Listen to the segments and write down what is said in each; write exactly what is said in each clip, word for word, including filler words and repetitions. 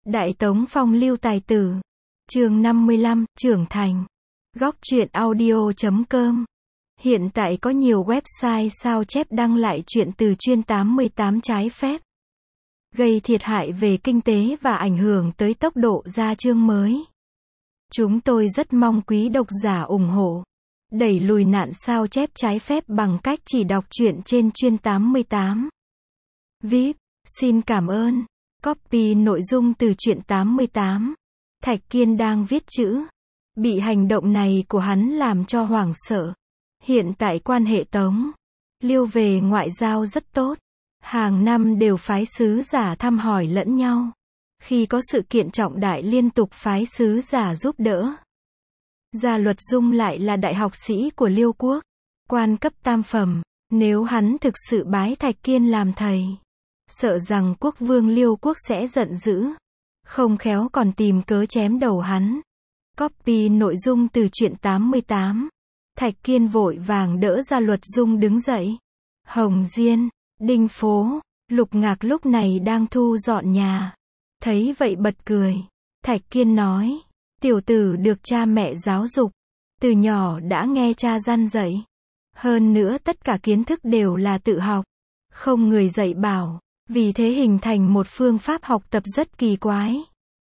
Đại Tống Phong lưu tài tử. Chương năm mươi lăm, trưởng thành. Góc truyện audio chấm com. Hiện tại có nhiều website sao chép đăng lại chuyện từ chuyên tám mươi tám trái phép, gây thiệt hại về kinh tế và ảnh hưởng tới tốc độ ra chương mới. Chúng tôi rất mong quý độc giả ủng hộ, đẩy lùi nạn sao chép trái phép bằng cách chỉ đọc truyện trên chuyên tám mươi tám. vê i pê, xin cảm ơn. Copy nội dung từ truyện tám mươi tám. Thạch Kiên đang viết chữ. Bị hành động này của hắn làm cho hoảng sợ. Hiện tại quan hệ Tống, Liêu về ngoại giao rất tốt. Hàng năm đều phái sứ giả thăm hỏi lẫn nhau. Khi có sự kiện trọng đại liên tục phái sứ giả giúp đỡ. Gia Luật Dung lại là đại học sĩ của Liêu quốc, quan cấp tam phẩm. Nếu hắn thực sự bái Thạch Kiên làm thầy, sợ rằng quốc vương Liêu quốc sẽ giận dữ, không khéo còn tìm cớ chém đầu hắn. Copy nội dung từ truyện tám mươi tám. Thạch Kiên vội vàng đỡ Gia Luật Dung đứng dậy. Hồng Diên, Đinh Phố, Lục Ngạc lúc này đang thu dọn nhà. Thấy vậy bật cười. Thạch Kiên nói, tiểu tử được cha mẹ giáo dục, từ nhỏ đã nghe cha răn dạy. Hơn nữa tất cả kiến thức đều là tự học, không người dạy bảo, vì thế hình thành một phương pháp học tập rất kỳ quái.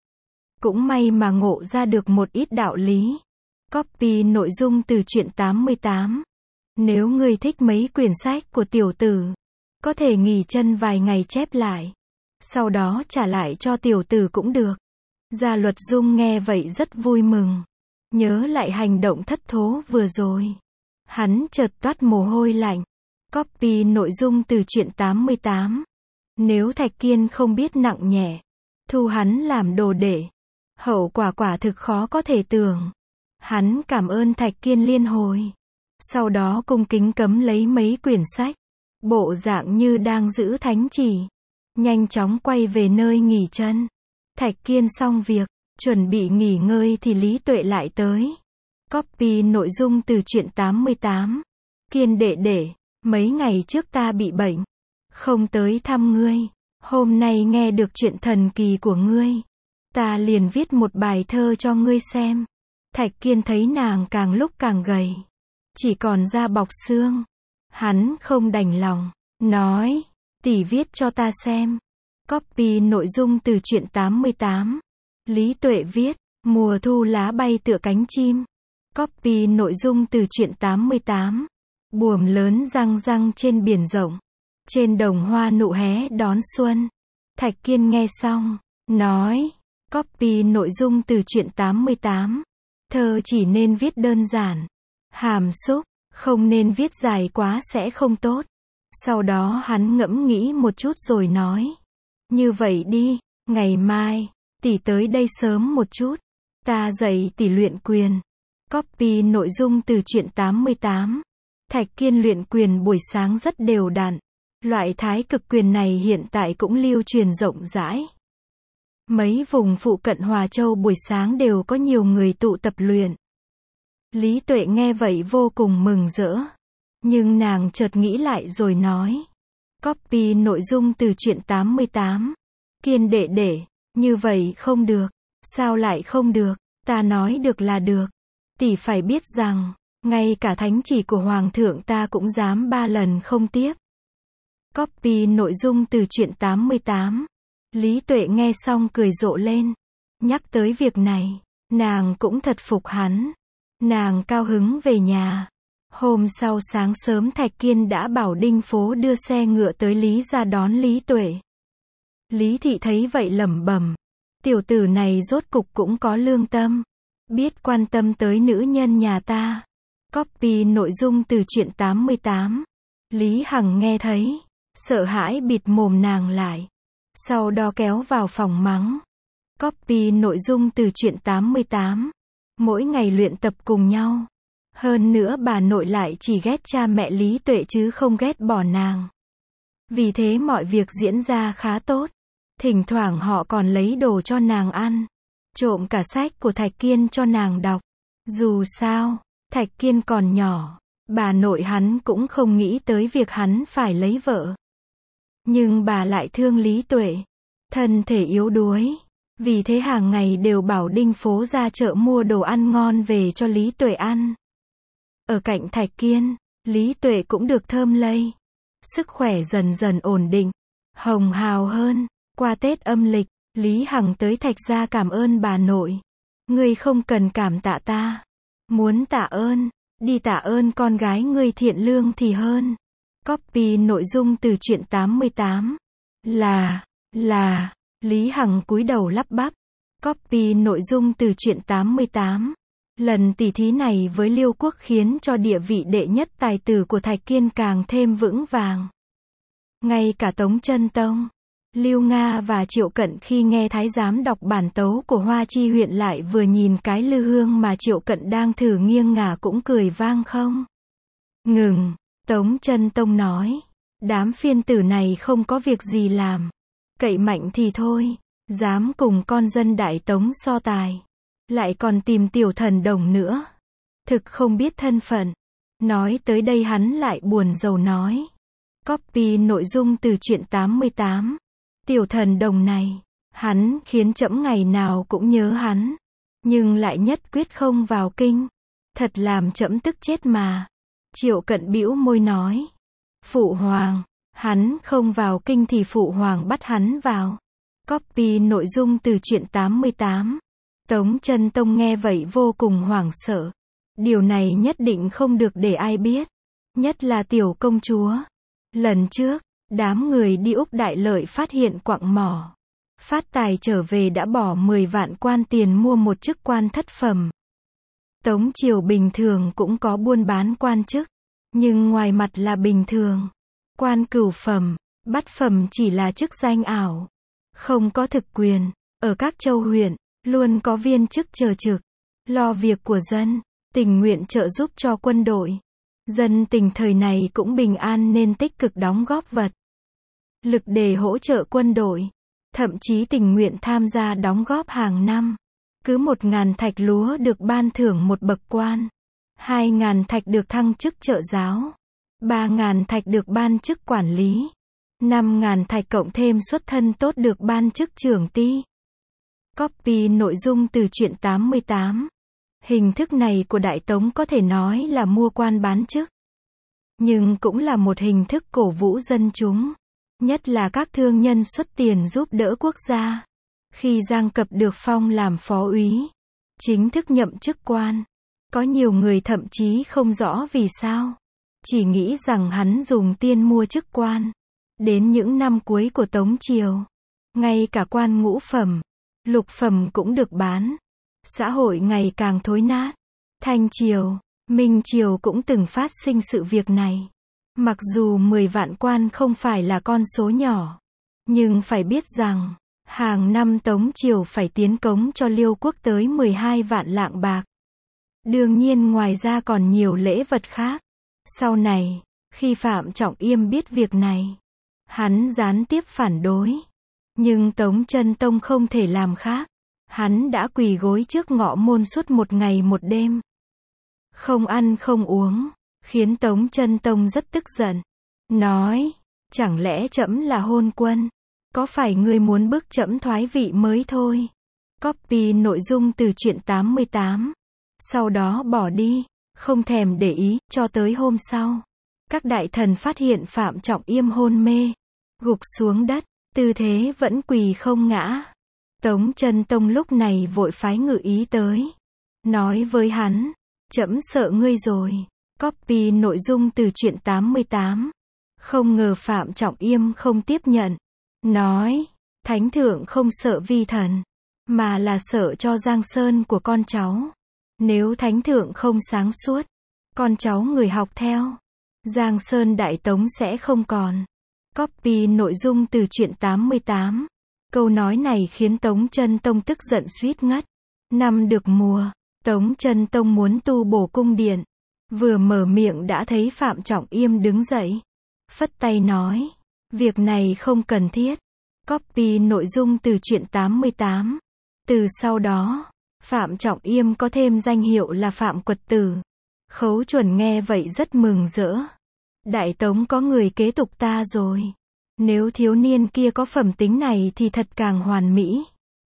Cũng may mà ngộ ra được một ít đạo lý. Copy nội dung từ truyện tám mươi tám. Nếu ngươi thích mấy quyển sách của tiểu tử, có thể nghỉ chân vài ngày chép lại, sau đó trả lại cho tiểu tử cũng được. Gia Luật Dung nghe vậy rất vui mừng. Nhớ lại hành động thất thố vừa rồi, hắn chợt toát mồ hôi lạnh. Copy nội dung từ truyện tám mươi tám. Nếu Thạch Kiên không biết nặng nhẹ, thu hắn làm đồ đệ, hậu quả quả thực khó có thể tưởng. Hắn cảm ơn Thạch Kiên liên hồi, sau đó cung kính cấm lấy mấy quyển sách, bộ dạng như đang giữ thánh chỉ, nhanh chóng quay về nơi nghỉ chân. Thạch Kiên xong việc, chuẩn bị nghỉ ngơi thì Lý Tuệ lại tới. Copy nội dung từ truyện tám mươi tám. Kiên đệ đệ, mấy ngày trước ta bị bệnh, không tới thăm ngươi. Hôm nay nghe được chuyện thần kỳ của ngươi, ta liền viết một bài thơ cho ngươi xem. Thạch Kiên thấy nàng càng lúc càng gầy, chỉ còn da bọc xương. Hắn không đành lòng, nói, tỷ viết cho ta xem. Copy nội dung từ truyện tám mươi tám. Lý Tuệ viết, mùa thu lá bay tựa cánh chim. Copy nội dung từ truyện tám mươi tám. Buồm lớn răng răng trên biển rộng, trên đồng hoa nụ hé đón xuân. Thạch Kiên nghe xong, nói, copy nội dung từ truyện tám mươi tám. Thơ chỉ nên viết đơn giản, hàm xúc, không nên viết dài quá sẽ không tốt. Sau đó hắn ngẫm nghĩ một chút rồi nói, như vậy đi, ngày mai, tỷ tới đây sớm một chút, ta dạy tỷ luyện quyền. Copy nội dung từ truyện tám mươi tám. Thạch Kiên luyện quyền buổi sáng rất đều đặn. Loại thái cực quyền này hiện tại cũng lưu truyền rộng rãi. Mấy vùng phụ cận Hòa Châu buổi sáng đều có nhiều người tụ tập luyện. Lý Tuệ nghe vậy vô cùng mừng rỡ. Nhưng nàng chợt nghĩ lại rồi nói. Copy nội dung từ truyện tám mươi tám. Kiên đệ đệ, như vậy không được. Sao lại không được? Ta nói được là được. Tỷ phải biết rằng, ngay cả thánh chỉ của Hoàng thượng ta cũng dám ba lần không tiếp. Copy nội dung từ truyện tám mươi tám. Lý Tuệ nghe xong cười rộ lên. Nhắc tới việc này, nàng cũng thật phục hắn. Nàng cao hứng về nhà. Hôm sau sáng sớm Thạch Kiên đã bảo Đinh Phố đưa xe ngựa tới Lý ra đón Lý Tuệ. Lý thị thấy vậy lẩm bẩm, tiểu tử này rốt cục cũng có lương tâm, biết quan tâm tới nữ nhân nhà ta. Copy nội dung từ truyện tám mươi tám. Lý Hằng nghe thấy, sợ hãi bịt mồm nàng lại, sau đó kéo vào phòng mắng. Copy nội dung từ truyện tám mươi tám. Mỗi ngày luyện tập cùng nhau. Hơn nữa bà nội lại chỉ ghét cha mẹ Lý Tuệ chứ không ghét bỏ nàng. Vì thế mọi việc diễn ra khá tốt. Thỉnh thoảng họ còn lấy đồ cho nàng ăn, trộm cả sách của Thạch Kiên cho nàng đọc. Dù sao, Thạch Kiên còn nhỏ, bà nội hắn cũng không nghĩ tới việc hắn phải lấy vợ. Nhưng bà lại thương Lý Tuệ, thân thể yếu đuối, Vì thế hàng ngày đều bảo Đinh Phố ra chợ mua đồ ăn ngon về cho Lý Tuệ ăn. Ở cạnh Thạch Kiên, Lý Tuệ cũng được thơm lây. Sức khỏe dần dần ổn định, hồng hào hơn. Qua Tết âm lịch, Lý Hằng tới Thạch gia cảm ơn bà nội. Ngươi không cần cảm tạ ta. Muốn tạ ơn, đi tạ ơn con gái ngươi thiện lương thì hơn. Copy nội dung từ truyện tám mươi tám. Là, là, Lý Hằng cúi đầu lắp bắp. Copy nội dung từ truyện tám mươi tám. Lần tỉ thí này với Liêu Quốc khiến cho địa vị đệ nhất tài tử của Thạch Kiên càng thêm vững vàng. Ngay cả Tống Chân Tông, Lưu Nga và Triệu Cận khi nghe thái giám đọc bản tấu của Hoa Chi huyện lại vừa nhìn cái lư hương mà Triệu Cận đang thử nghiêng ngả cũng cười vang không ngừng. Tống Chân Tông nói, đám phiên tử này không có việc gì làm, cậy mạnh thì thôi, dám cùng con dân Đại Tống so tài, lại còn tìm Tiểu Thần Đồng nữa, thực không biết thân phận. Nói tới đây hắn lại buồn rầu nói. Copy nội dung từ truyện tám mươi tám. Tiểu Thần Đồng này, hắn khiến trẫm ngày nào cũng nhớ hắn, nhưng lại nhất quyết không vào kinh, thật làm trẫm tức chết mà. Triệu Cận bĩu môi nói, Phụ Hoàng, hắn không vào kinh thì Phụ Hoàng bắt hắn vào. Copy nội dung từ truyện tám mươi tám. Tống Chân Tông nghe vậy vô cùng hoảng sợ. Điều này nhất định không được để ai biết, nhất là tiểu công chúa. Lần trước, đám người đi Úc Đại Lợi phát hiện quặng mỏ. Phát tài trở về đã bỏ mười vạn quan tiền mua một chức quan thất phẩm. Tống triều bình thường cũng có buôn bán quan chức, nhưng ngoài mặt là bình thường. Quan cửu phẩm, bát phẩm chỉ là chức danh ảo, không có thực quyền. Ở các châu huyện, luôn có viên chức chờ trực, lo việc của dân, tình nguyện trợ giúp cho quân đội. Dân tình thời này cũng bình an nên tích cực đóng góp vật lực để hỗ trợ quân đội, thậm chí tình nguyện tham gia đóng góp hàng năm. Cứ một ngàn thạch lúa được ban thưởng một bậc quan, hai ngàn thạch được thăng chức trợ giáo, ba ngàn thạch được ban chức quản lý, năm ngàn thạch cộng thêm xuất thân tốt được ban chức trưởng ty. Copy nội dung từ truyện tám mươi tám. Hình thức này của Đại Tống có thể nói là mua quan bán chức, nhưng cũng là một hình thức cổ vũ dân chúng, nhất là các thương nhân xuất tiền giúp đỡ quốc gia. Khi Giang Cập được phong làm phó úy, chính thức nhậm chức quan, có nhiều người thậm chí không rõ vì sao, chỉ nghĩ rằng hắn dùng tiền mua chức quan. Đến những năm cuối của Tống triều, ngay cả quan ngũ phẩm, lục phẩm cũng được bán. Xã hội ngày càng thối nát. Thanh triều, Minh triều cũng từng phát sinh sự việc này. Mặc dù mười vạn quan không phải là con số nhỏ, nhưng phải biết rằng, hàng năm Tống triều phải tiến cống cho Liêu Quốc tới mười hai vạn lạng bạc. Đương nhiên ngoài ra còn nhiều lễ vật khác. Sau này, khi Phạm Trọng Yêm biết việc này, hắn gián tiếp phản đối. Nhưng Tống Chân Tông không thể làm khác. Hắn đã quỳ gối trước ngọ môn suốt một ngày một đêm, không ăn không uống, khiến Tống Chân Tông rất tức giận. Nói, chẳng lẽ trẫm là hôn quân? Có phải ngươi muốn bức trẫm thoái vị mới thôi? Copy nội dung từ truyện tám mươi tám. Sau đó bỏ đi, không thèm để ý, cho tới hôm sau. Các đại thần phát hiện Phạm Trọng Yêm hôn mê, gục xuống đất, tư thế vẫn quỳ không ngã. Tống Chân Tông lúc này vội phái ngự ý tới, nói với hắn, trẫm sợ ngươi rồi. Copy nội dung từ truyện tám mươi tám. Không ngờ Phạm Trọng Yêm không tiếp nhận, nói, thánh thượng không sợ vi thần, mà là sợ cho giang sơn của con cháu. Nếu thánh thượng không sáng suốt, con cháu người học theo, giang sơn Đại Tống sẽ không còn. Copy nội dung từ truyện tám mươi tám. Câu nói này khiến Tống Chân Tông tức giận suýt ngất. Năm được mùa, Tống Chân Tông muốn tu bổ cung điện. Vừa mở miệng đã thấy Phạm Trọng Yêm đứng dậy, phất tay nói, việc này không cần thiết. Copy nội dung từ truyện tám mươi tám. Từ sau đó, Phạm Trọng Yêm có thêm danh hiệu là Phạm Quật Tử. Khấu Chuẩn nghe vậy rất mừng rỡ. Đại Tống có người kế tục ta rồi. Nếu thiếu niên kia có phẩm tính này thì thật càng hoàn mỹ.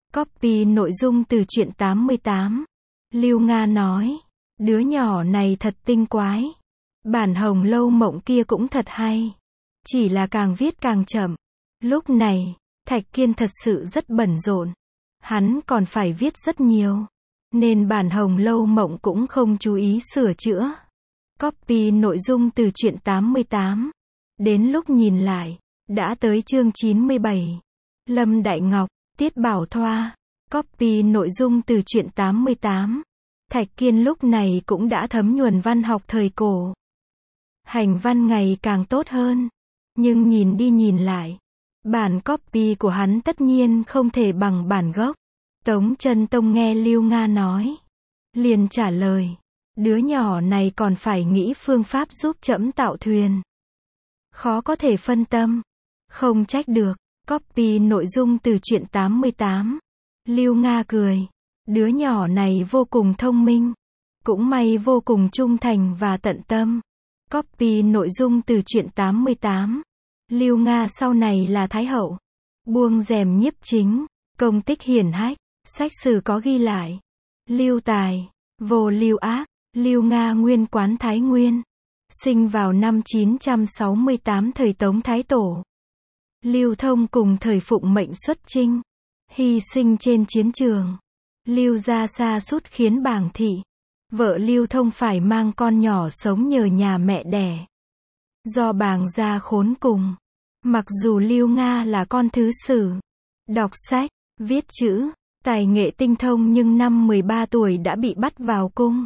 Copy nội dung từ truyện tám mươi tám. Lưu Nga nói, đứa nhỏ này thật tinh quái. Bản Hồng Lâu Mộng kia cũng thật hay. Chỉ là càng viết càng chậm. Lúc này, Thạch Kiên thật sự rất bận rộn. Hắn còn phải viết rất nhiều. Nên bản Hồng Lâu Mộng cũng không chú ý sửa chữa. Copy nội dung từ truyện tám mươi tám. Đến lúc nhìn lại, đã tới chương chín mươi bảy. Lâm Đại Ngọc, Tiết Bảo Thoa. Copy nội dung từ truyện tám mươi tám. Thạch Kiên lúc này cũng đã thấm nhuần văn học thời cổ. Hành văn ngày càng tốt hơn. Nhưng nhìn đi nhìn lại, bản copy của hắn tất nhiên không thể bằng bản gốc. Tống Chân Tông nghe Lưu Nga nói, liền trả lời, đứa nhỏ này còn phải nghĩ phương pháp giúp trẫm tạo thuyền. Khó có thể phân tâm. Không trách được. Copy nội dung từ truyện tám mươi tám. Lưu Nga cười. Đứa nhỏ này vô cùng thông minh. Cũng may vô cùng trung thành và tận tâm. Copy nội dung từ truyện tám mươi tám. Lưu Nga sau này là Thái Hậu. Buông rèm nhiếp chính. Công tích hiển hách. Sách sử có ghi lại. Lưu Tài. Vô Lưu Ác. Lưu Nga nguyên quán Thái Nguyên. Sinh vào năm chín trăm sáu mươi tám thời Tống Thái Tổ. Lưu Thông cùng thời phụng mệnh xuất chinh. Hy sinh trên chiến trường. Lưu gia sa sút khiến bảng thị. Vợ Lưu Thông phải mang con nhỏ sống nhờ nhà mẹ đẻ. Do bàng gia khốn cùng. Mặc dù Lưu Nga là con thứ sử. Đọc sách, viết chữ, tài nghệ tinh thông nhưng năm mười ba tuổi đã bị bắt vào cung.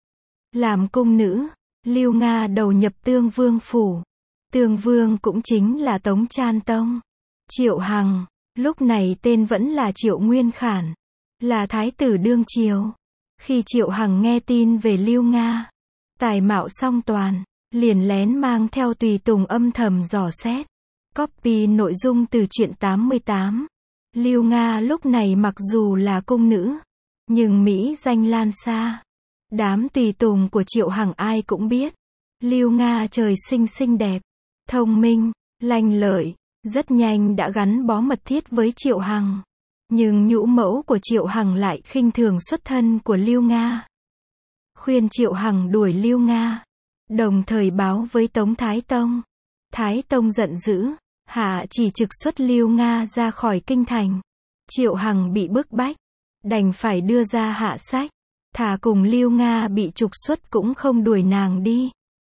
Làm cung nữ, Lưu Nga đầu nhập Tương Vương phủ. Tương Vương cũng chính là Tống Chan Tông. Triệu Hằng, lúc này tên vẫn là Triệu Nguyên Khản, là thái tử đương triều. Khi Triệu Hằng nghe tin về Lưu Nga, tài mạo song toàn, liền lén mang theo tùy tùng âm thầm dò xét. Copy nội dung từ truyện tám mươi tám. Lưu Nga lúc này mặc dù là cung nữ, nhưng mỹ danh lan xa. Đám tùy tùng của Triệu Hằng ai cũng biết. Lưu Nga trời sinh xinh đẹp, thông minh, lanh lợi, rất nhanh đã gắn bó mật thiết với Triệu Hằng. Nhưng nhũ mẫu của Triệu Hằng lại khinh thường xuất thân của Lưu Nga. Khuyên Triệu Hằng đuổi Lưu Nga. Đồng thời báo với Tống Thái Tông. Thái Tông giận dữ, hạ chỉ trực xuất Lưu Nga ra khỏi kinh thành. Triệu Hằng bị bức bách, đành phải đưa ra hạ sách. Thà cùng Lưu Nga bị trục xuất cũng không đuổi nàng đi.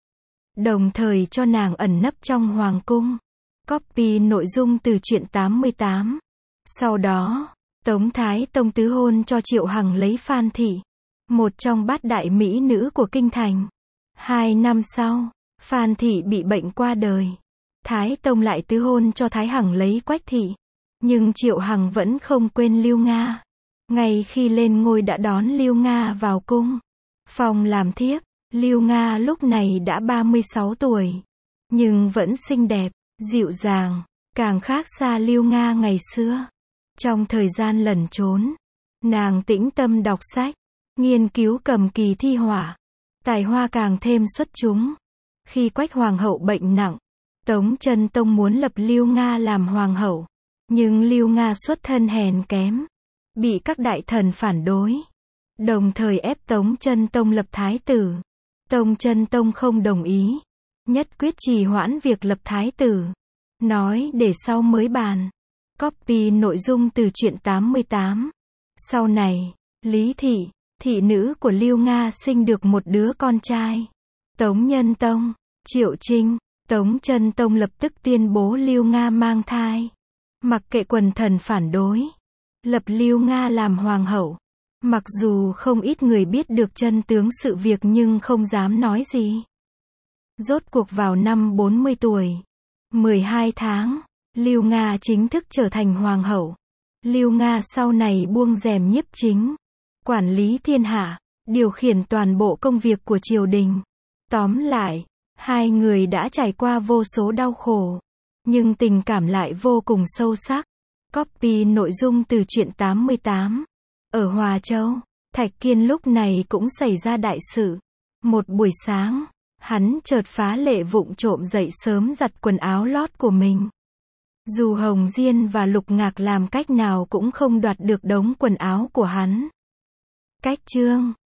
Đồng thời cho nàng ẩn nấp trong hoàng cung. Copy nội dung từ truyện tám mươi tám. Sau đó, Tống Thái Tông tứ hôn cho Triệu Hằng lấy Phan Thị, một trong bát đại mỹ nữ của kinh thành. Hai năm sau, Phan Thị bị bệnh qua đời. Thái Tông lại tứ hôn cho Thái Hằng lấy Quách Thị. Nhưng Triệu Hằng vẫn không quên Lưu Nga. Ngay khi lên ngôi đã đón Lưu Nga vào cung. Phong làm thiếp. Lưu Nga lúc này đã ba mươi sáu tuổi. Nhưng vẫn xinh đẹp, dịu dàng, càng khác xa Lưu Nga ngày xưa. Trong thời gian lẩn trốn, nàng tĩnh tâm đọc sách, nghiên cứu cầm kỳ thi họa. Tài hoa càng thêm xuất chúng. Khi Quách Hoàng hậu bệnh nặng, Tống Chân Tông muốn lập Lưu Nga làm hoàng hậu. Nhưng Lưu Nga xuất thân hèn kém, bị các đại thần phản đối. Đồng thời ép Tống Chân Tông lập thái tử. Tống Chân Tông không đồng ý, nhất quyết trì hoãn việc lập thái tử. Nói để sau mới bàn. Copy nội dung từ truyện tám mươi tám. Sau này, Lý Thị, thị nữ của Lưu Nga sinh được một đứa con trai. Tống Nhân Tông, Triệu Trinh, Tống Chân Tông lập tức tuyên bố Lưu Nga mang thai. Mặc kệ quần thần phản đối, lập Lưu Nga làm hoàng hậu. Mặc dù không ít người biết được chân tướng sự việc nhưng không dám nói gì. Rốt cuộc vào năm bốn mươi tuổi, mười hai tháng, Lưu Nga chính thức trở thành hoàng hậu. Lưu Nga sau này buông rèm nhiếp chính, quản lý thiên hạ, điều khiển toàn bộ công việc của triều đình. Tóm lại, hai người đã trải qua vô số đau khổ, nhưng tình cảm lại vô cùng sâu sắc. Copy nội dung từ truyện tám mươi tám. Ở Hòa Châu, Thạch Kiên lúc này cũng xảy ra đại sự. Một buổi sáng, hắn chợt phá lệ vụng trộm dậy sớm giặt quần áo lót của mình. Dù Hồng Diên và Lục Ngạc làm cách nào cũng không đoạt được đống quần áo của hắn. Cách chương